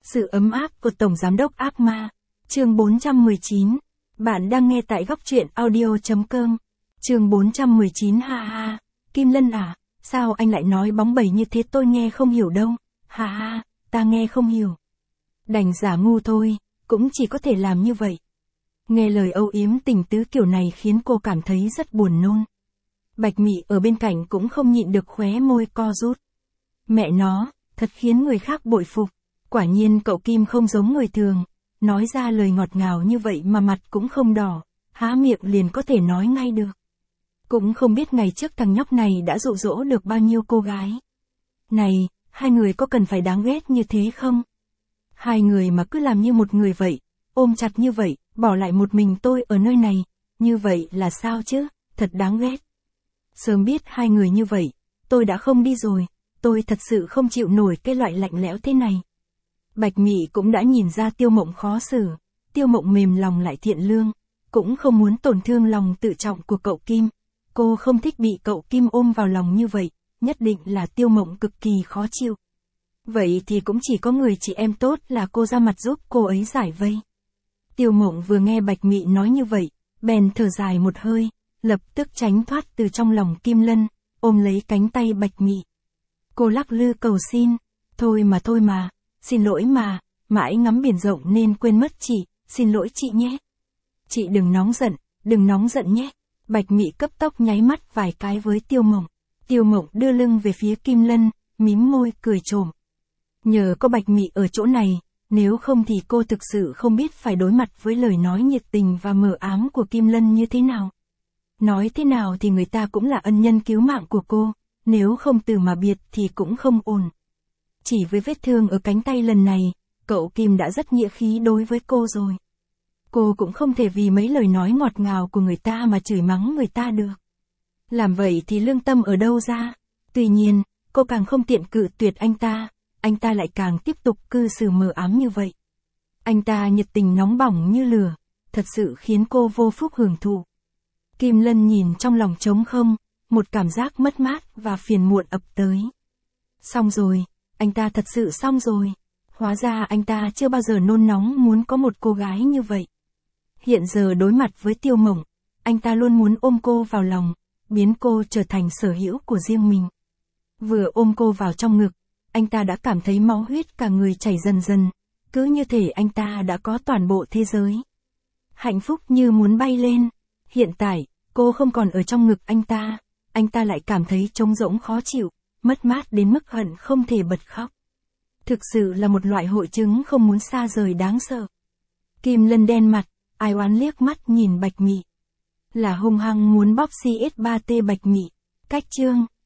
Sự ấm áp của Tổng Giám đốc ác ma. Chương 419. Bạn đang nghe tại góc truyện audio.com. Chương 419 ha ha. Kim Lân à, sao anh lại nói bóng bẩy như thế, tôi nghe không hiểu đâu. Ha ha, ta nghe không hiểu. Đành giả ngu thôi, cũng chỉ có thể làm như vậy. Nghe lời âu yếm tình tứ kiểu này khiến cô cảm thấy rất buồn nôn. Bạch Mị ở bên cạnh cũng không nhịn được khóe môi co rút. Mẹ nó, thật khiến người khác bội phục. Quả nhiên cậu Kim không giống người thường, nói ra lời ngọt ngào như vậy mà mặt cũng không đỏ, há miệng liền có thể nói ngay được. Cũng không biết ngày trước thằng nhóc này đã dụ dỗ được bao nhiêu cô gái. Này, hai người có cần phải đáng ghét như thế không? Hai người mà cứ làm như một người vậy, ôm chặt như vậy, bỏ lại một mình tôi ở nơi này, như vậy là sao chứ, thật đáng ghét. Sớm biết hai người như vậy, tôi đã không đi rồi, tôi thật sự không chịu nổi cái loại lạnh lẽo thế này. Bạch Mị cũng đã nhìn ra Tiêu Mộng khó xử, Tiêu Mộng mềm lòng lại thiện lương, cũng không muốn tổn thương lòng tự trọng của cậu Kim. Cô không thích bị cậu Kim ôm vào lòng như vậy, nhất định là Tiêu Mộng cực kỳ khó chịu. Vậy thì cũng chỉ có người chị em tốt là cô ra mặt giúp cô ấy giải vây. Tiêu Mộng vừa nghe Bạch Mị nói như vậy, bèn thở dài một hơi, lập tức tránh thoát từ trong lòng Kim Lân, ôm lấy cánh tay Bạch Mị. Cô lắc lư cầu xin, thôi mà, xin lỗi mà, mãi ngắm biển rộng nên quên mất chị, xin lỗi chị nhé. Chị đừng nóng giận nhé. Bạch Mị cấp tốc nháy mắt vài cái với Tiêu Mộng. Tiêu Mộng đưa lưng về phía Kim Lân, mím môi cười trộm. Nhờ có Bạch Mị ở chỗ này, nếu không thì cô thực sự không biết phải đối mặt với lời nói nhiệt tình và mờ ám của Kim Lân như thế nào. Nói thế nào thì người ta cũng là ân nhân cứu mạng của cô, nếu không từ mà biệt thì cũng không ổn. Chỉ với vết thương ở cánh tay lần này, cậu Kim đã rất nghĩa khí đối với cô rồi. Cô cũng không thể vì mấy lời nói ngọt ngào của người ta mà chửi mắng người ta được. Làm vậy thì lương tâm ở đâu ra? Tuy nhiên, cô càng không tiện cự tuyệt anh ta lại càng tiếp tục cư xử mờ ám như vậy. Anh ta nhiệt tình nóng bỏng như lửa, thật sự khiến cô vô phúc hưởng thụ. Kim Lân nhìn trong lòng trống không, một cảm giác mất mát và phiền muộn ập tới. Xong rồi, anh ta thật sự xong rồi. Hóa ra anh ta chưa bao giờ nôn nóng muốn có một cô gái như vậy. Hiện giờ đối mặt với Tiêu Mộng, anh ta luôn muốn ôm cô vào lòng, biến cô trở thành sở hữu của riêng mình. Vừa ôm cô vào trong ngực, anh ta đã cảm thấy máu huyết cả người chảy dần dần, cứ như thể anh ta đã có toàn bộ thế giới. Hạnh phúc như muốn bay lên. Hiện tại, cô không còn ở trong ngực anh ta lại cảm thấy trống rỗng khó chịu, mất mát đến mức hận không thể bật khóc. Thực sự là một loại hội chứng không muốn xa rời đáng sợ. Kim Lân đen mặt, ai oán liếc mắt nhìn Bạch Mị. Là hung hăng muốn bóp CS3T Bạch Mị. Cách chương.